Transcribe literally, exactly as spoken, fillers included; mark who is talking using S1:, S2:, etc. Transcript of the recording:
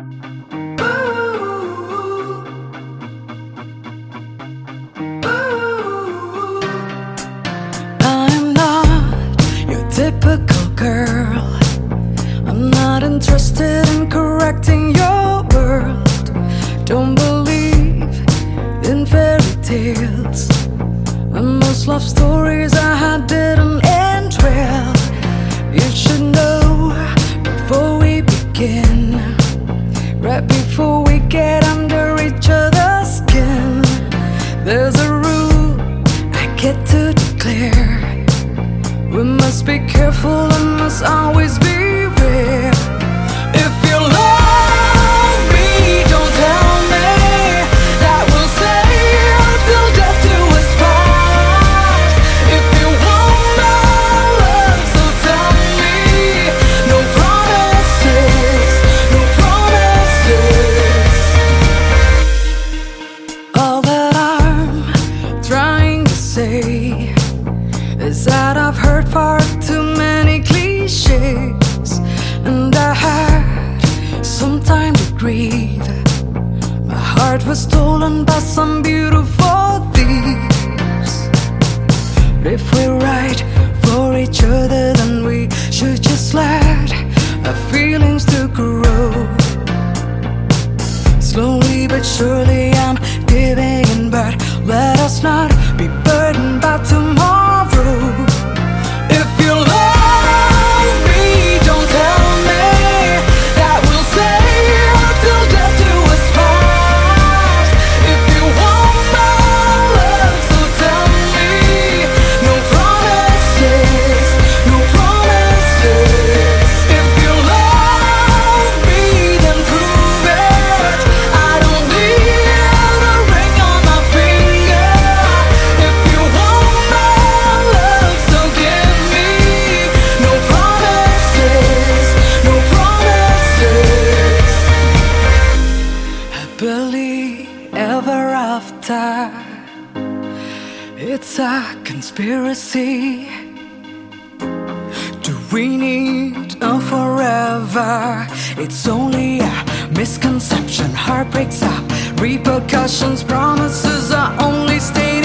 S1: I'm not your typical girl. I'm not interested in correcting your world. Don't believe in fairy tales. And most love stories I had didn't end well. You should know before we begin, right before we get under each other's skin, there's a rule I get to declare. We must be careful and must always beware. If you love me, don't tell me that we'll stay till death do us part. If you want my love, so tell me. No promises, no promises. All that I'm trying to say is that I've heard far too many cliches, and I had some time to grieve. My heart was stolen by some beautiful thieves. But if we're right for each other, then we should just let our feelings to grow. Slowly but surely I'm giving in, but let us not be burdened by tomorrow. If you love me, don't tell me that we'll stay till death do us part. If you want my love, so tell me. No promises, no promises. If you love me, then prove it. I don't need a ring on my finger. If you want my love, so give me. No promises, no promises. Happily ever after, it's a conspiracy. Do we need a forever? It's only a misconception. Heartbreaks are repercussions. Promises are only statements.